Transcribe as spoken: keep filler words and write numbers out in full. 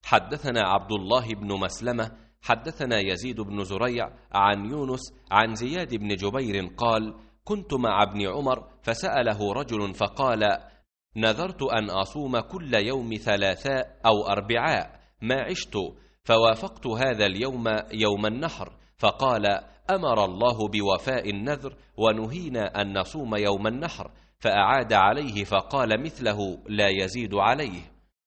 حدثنا عبد الله بن مسلمة حدثنا يزيد بن زريع عن يونس عن زياد بن جبير قال: كنت مع ابن عمر فسأله رجل فقال: نذرت أن أصوم كل يوم ثلاثاء أو أربعاء ما عشت، فوافقت هذا اليوم يوم النحر، فقال: أمر الله بوفاء النذر ونهينا أن نصوم يوم النحر، فأعاد عليه فقال مثله لا يزيد عليه.